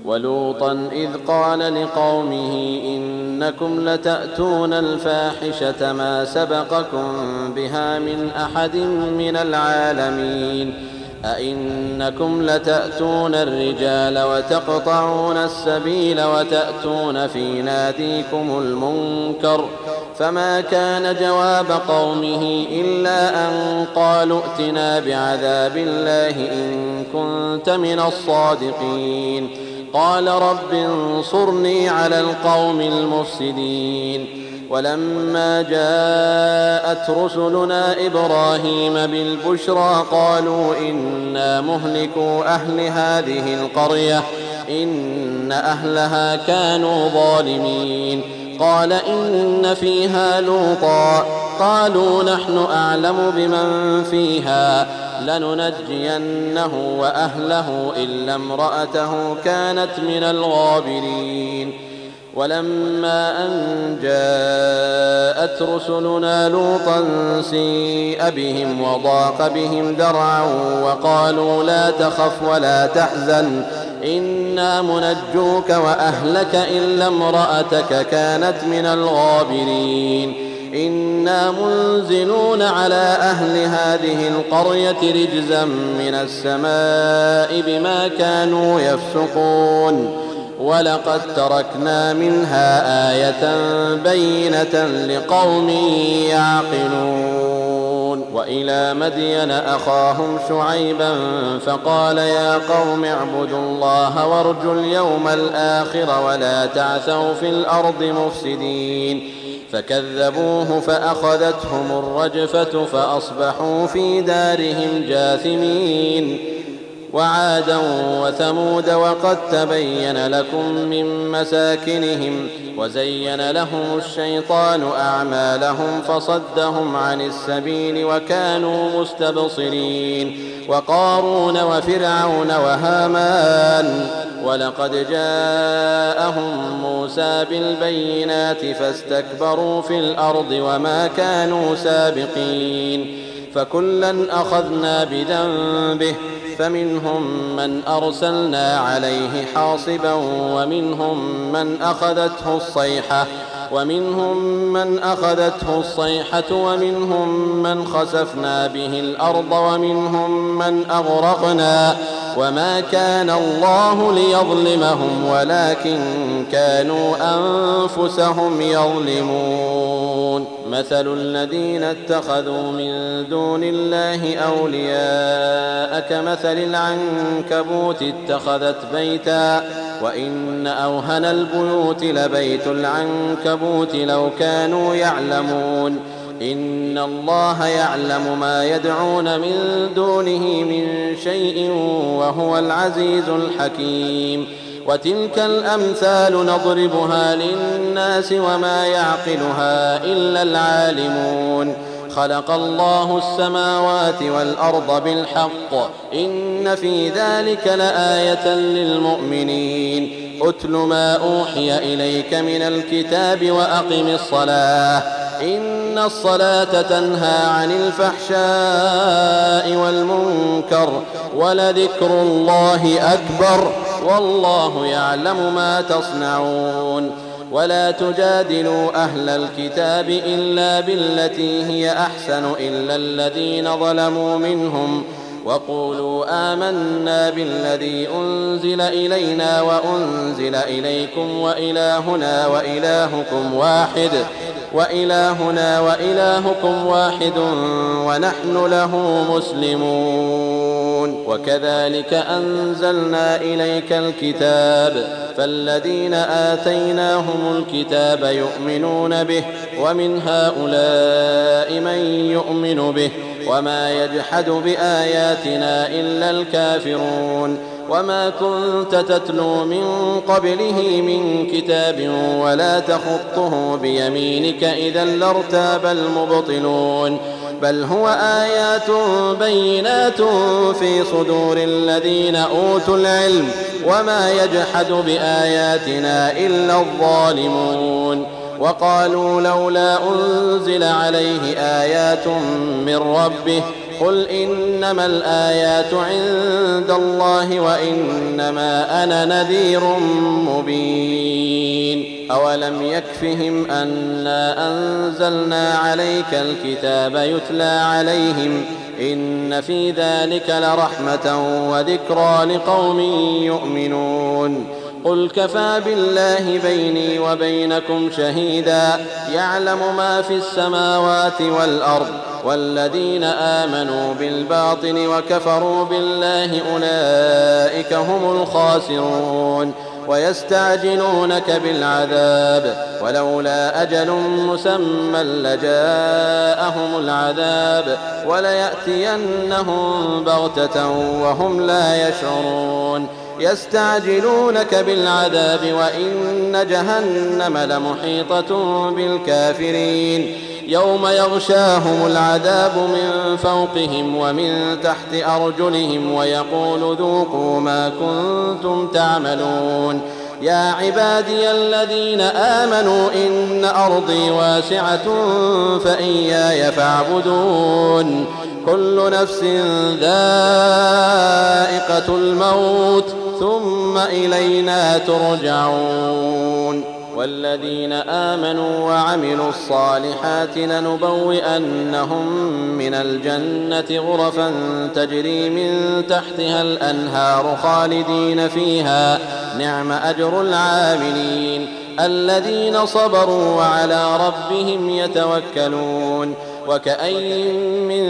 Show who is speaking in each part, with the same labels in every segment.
Speaker 1: ولوطا إذ قال لقومه إنكم لتأتون الفاحشة ما سبقكم بها من أحد من العالمين أئنكم لتأتون الرجال وتقطعون السبيل وتأتون في ناديكم المنكر فما كان جواب قومه إلا أن قالوا ائتنا بعذاب الله إن كنت من الصادقين قال رب انصرني على القوم المفسدين ولما جاءت رسلنا إبراهيم بالبشرى قالوا إنا مهلكو أهل هذه القرية إن أهلها كانوا ظالمين قال إن فيها لوطا قالوا نحن أعلم بمن فيها لننجينه وأهله إلا امرأته كانت من الغابرين ولما أن جاءت رسلنا لوطا سيء بهم وضاق بهم ذرعا وقالوا لا تخف ولا تحزن إنا منجوك وأهلك إلا امرأتك كانت من الغابرين إنا منزلون على أهل هذه القرية رجزا من السماء بما كانوا يفسقون ولقد تركنا منها آية بينة لقوم يعقلون وإلى مدين أخاهم شعيبا فقال يا قوم اعبدوا الله وارجوا اليوم الآخر ولا تعثوا في الأرض مفسدين فكذبوه فأخذتهم الرجفة فأصبحوا في دارهم جاثمين وعادا وثمود وقد تبين لكم من مساكنهم وزين لهم الشيطان أعمالهم فصدهم عن السبيل وكانوا مستبصرين وقارون وفرعون وهامان ولقد جاءهم موسى بالبينات فاستكبروا في الأرض وما كانوا سابقين فكلا أخذنا بذنبه فمنهم من أرسلنا عليه حاصبا ومنهم من أخذته الصيحة ومنهم من خسفنا به الأرض ومنهم من أغرقنا وما كان الله ليظلمهم ولكن كانوا أنفسهم يظلمون مثل الذين اتخذوا من دون الله أولياء كمثل العنكبوت اتخذت بيتا وإن أوهن البيوت لبيت العنكبوت لو كانوا يعلمون إن الله يعلم ما يدعون من دونه من شيء وهو العزيز الحكيم وتلك الأمثال نضربها للناس وما يعقلها إلا العالمون خلق الله السماوات والأرض بالحق إن في ذلك لآية للمؤمنين أتل ما أوحي إليك من الكتاب وأقم الصلاة إن الصلاة تنهى عن الفحشاء والمنكر ولذكر الله أكبر والله يعلم ما تصنعون ولا تجادلوا أهل الكتاب إلا بالتي هي أحسن إلا الذين ظلموا منهم وقولوا آمنا بالذي أنزل إلينا وأنزل إليكم وإلهنا وإلهكم واحد ونحن له مسلمون وكذلك أنزلنا إليك الكتاب فالذين آتيناهم الكتاب يؤمنون به ومن هؤلاء من يؤمن به وما يجحد بآياتنا إلا الكافرون وما كنت تتلو من قبله من كتاب ولا تخطه بيمينك إذا لارتاب المبطلون بل هو آيات بينات في صدور الذين أوتوا العلم وما يجحد بآياتنا إلا الظالمون وقالوا لولا أنزل عليه آيات من ربه قل إنما الآيات عند الله وإنما أنا نذير مبين. أولم يكفهم أنا أنزلنا عليك الكتاب يتلى عليهم إن في ذلك لرحمة وذكرى لقوم يؤمنون. قل كفى بالله بيني وبينكم شهيدا يعلم ما في السماوات والأرض والذين آمنوا بالباطل وكفروا بالله أولئك هم الخاسرون. ويستعجلونك بالعذاب ولولا أجل مسمى لجاءهم العذاب وليأتينهم بغتة وهم لا يشعرون. يستعجلونك بالعذاب وإن جهنم لمحيطة بالكافرين يوم يغشاهم العذاب من فوقهم ومن تحت أرجلهم ويقول ذوقوا ما كنتم تعملون. يا عبادي الذين آمنوا إن أرضي واسعة فإياي فاعبدون. كل نفس ذائقة الموت ثم إلينا ترجعون. والذين آمنوا وعملوا الصالحات لنبوئنهم من الجنة غرفا تجري من تحتها الأنهار خالدين فيها نعم أجر العاملين الذين صبروا وعلى ربهم يتوكلون. وكأين من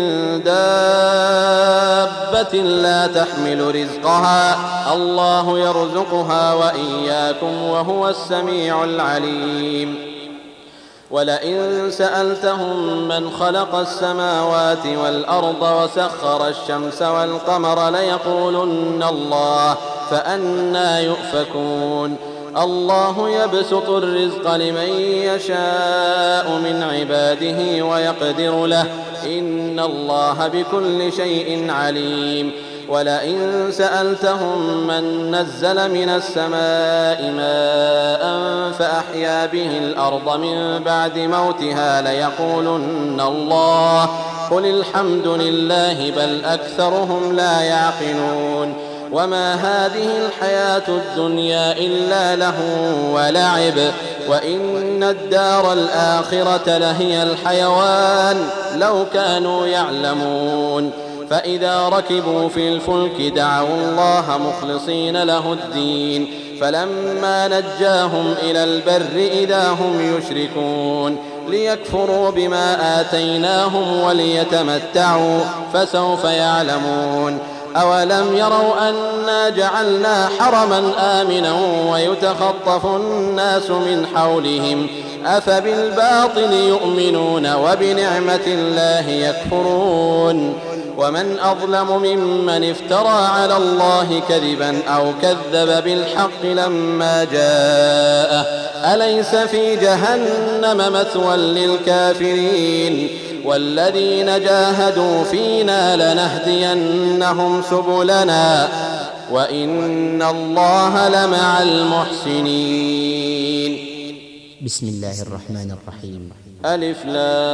Speaker 1: دابة لا تحمل رزقها الله يرزقها وإياكم وهو السميع العليم. ولئن سألتهم من خلق السماوات والأرض وسخر الشمس والقمر ليقولن الله فأنى يؤفكون. الله يبسط الرزق لمن يشاء من عباده ويقدر له إن الله بكل شيء عليم. ولئن سألتهم من نزل من السماء ماء فأحيا به الأرض من بعد موتها ليقولن الله قل الحمد لله بل أكثرهم لا يعقلون. وما هذه الحياة الدنيا إلا لهو ولعب وإن الدار الآخرة لهي الحيوان لو كانوا يعلمون. فإذا ركبوا في الفلك دعوا الله مخلصين له الدين فلما نجاهم إلى البر إذا هم يشركون ليكفروا بما آتيناهم وليتمتعوا فسوف يعلمون. أولم يروا أنا جعلنا حرما آمنا ويتخطف الناس من حولهم أفبالباطل يؤمنون وبنعمة الله يكفرون. ومن أظلم ممن افترى على الله كذبا أو كذب بالحق لما جاءه أليس في جهنم مثوى للكافرين. والذين جاهدوا فينا لنهدينهم سبلنا وإن الله لمع المحسنين.
Speaker 2: بسم الله الرحمن الرحيم.
Speaker 1: ألف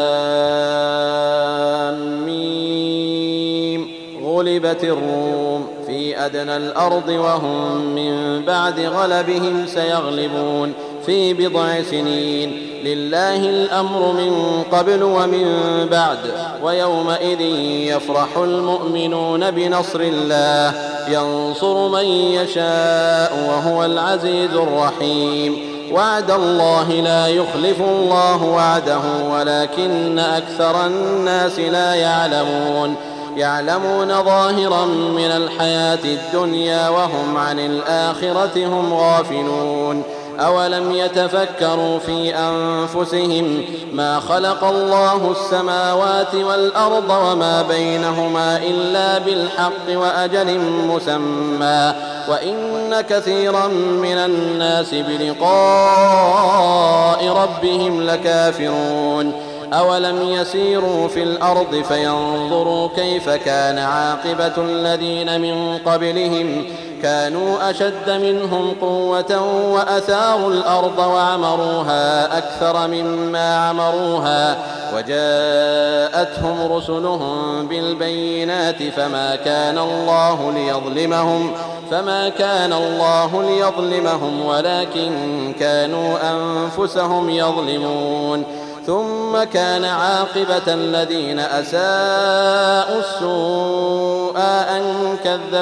Speaker 1: لام ميم غلبت الروم في أدنى الأرض وهم من بعد غلبهم سيغلبون في بضع سنين لله الأمر من قبل ومن بعد ويومئذ يفرح المؤمنون بنصر الله ينصر من يشاء وهو العزيز الرحيم. وعد الله لا يخلف الله وعده ولكن أكثر الناس لا يعلمون ظاهرا من الحياة الدنيا وهم عن الآخرة هم غافلون. أولم يتفكروا في أنفسهم ما خلق الله السماوات والأرض وما بينهما إلا بالحق وأجل مسمى وإن كثيرا من الناس بلقاء ربهم لكافرون. أولم يسيروا في الأرض فينظروا كيف كان عاقبة الذين من قبلهم كانوا أشد منهم قوة وأثاروا الأرض وعمروها أكثر مما عمروها وجاءتهم رسلهم بالبينات فما كان الله ليظلمهم ولكن كانوا أنفسهم يظلمون. ثم كان عاقبة الذين أساءوا السوء أن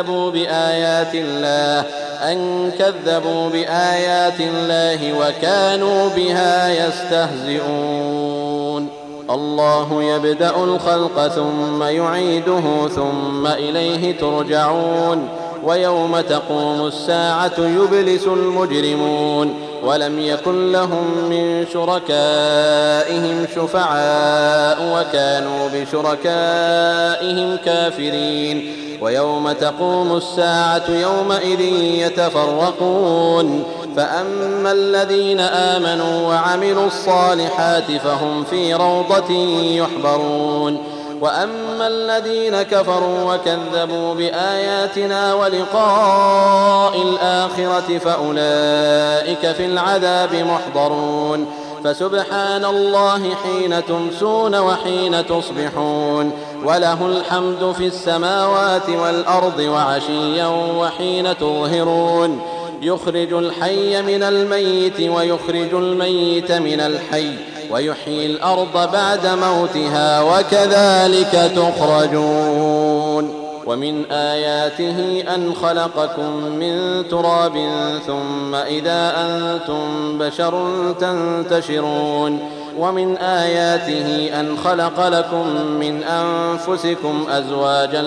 Speaker 1: كذبوا بآيات الله وكانوا بها يستهزئون. الله يبدأ الخلق ثم يعيده ثم إليه ترجعون. ويوم تقوم الساعة يبلس المجرمون ولم يكن لهم من شركائهم شفعاء وكانوا بشركائهم كافرين. ويوم تقوم الساعة يومئذ يتفرقون فأما الذين آمنوا وعملوا الصالحات فهم في روضة يحبرون وأما الذين كفروا وكذبوا بآياتنا ولقاء الآخرة فأولئك في العذاب محضرون. فسبحان الله حين تمسون وحين تصبحون وله الحمد في السماوات والأرض وعشيا وحين تظهرون. يخرج الحي من الميت ويخرج الميت من الحي ويحيي الأرض بعد موتها وكذلك تخرجون. ومن آياته أن خلقكم من تراب ثم إذا أنتم بشر تنتشرون. ومن آياته أن خلق لكم من أنفسكم أزواجا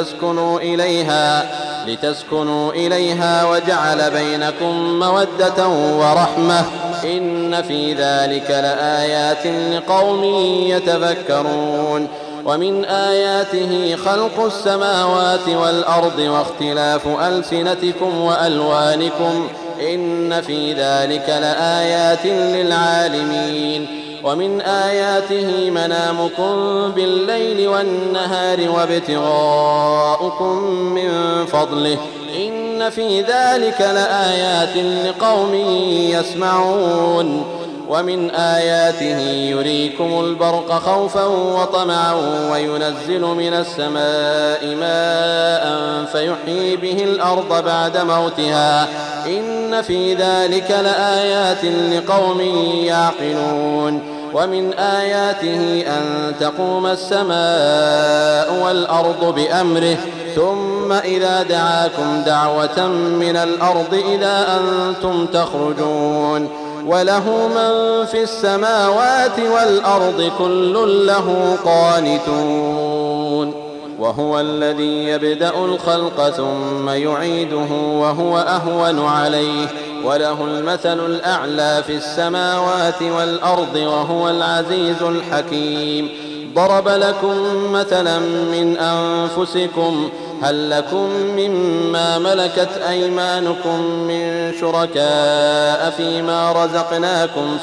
Speaker 1: لتسكنوا إليها وجعل بينكم مودة ورحمة إن في ذلك لآيات لقوم يتفكرون. ومن آياته خلق السماوات والأرض واختلاف ألسنتكم وألوانكم إن في ذلك لآيات للعالمين. ومن آياته منامكم بالليل والنهار وابتغاؤكم من فضله إن في ذلك لآيات لقوم يسمعون. ومن آياته يريكم البرق خوفا وطمعا وينزل من السماء ماء فيحيي به الأرض بعد موتها إن في ذلك لآيات لقوم يعقلون. ومن آياته أن تقوم السماء والأرض بأمره ثم إذا دعاكم دعوة من الأرض إذا أنتم تخرجون. وله من في السماوات والأرض كل له قانتون. وهو الذي يبدأ الخلق ثم يعيده وهو أهون عليه وله المثل الأعلى في السماوات والأرض وهو العزيز الحكيم. ضرب لكم مثلا من أنفسكم هل لكم مما ملكت أيمانكم من شركاء فيما رزقناكم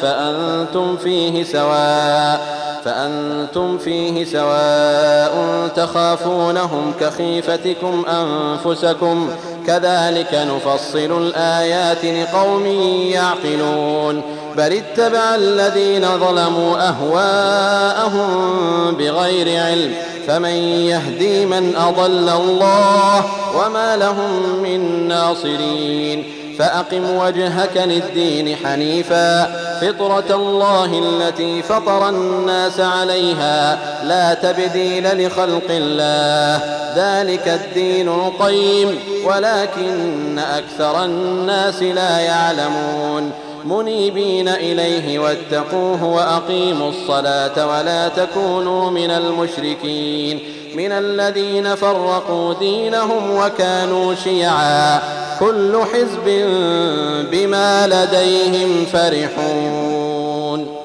Speaker 1: فأنتم فيه سواء تخافونهم كخيفتكم أنفسكم كذلك نفصل الآيات لقوم يعقلون. بل اتبع الذين ظلموا أهواءهم بغير علم فمن يهدي من أضل الله وما لهم من ناصرين. فأقم وجهك للدين حنيفا فطرة الله التي فطر الناس عليها لا تبديل لخلق الله ذلك الدين القيم ولكن أكثر الناس لا يعلمون. منيبين إليه واتقوه وأقيموا الصلاة ولا تكونوا من المشركين من الذين فرقوا دينهم وكانوا شيعا كل حزب بما لديهم فرحون.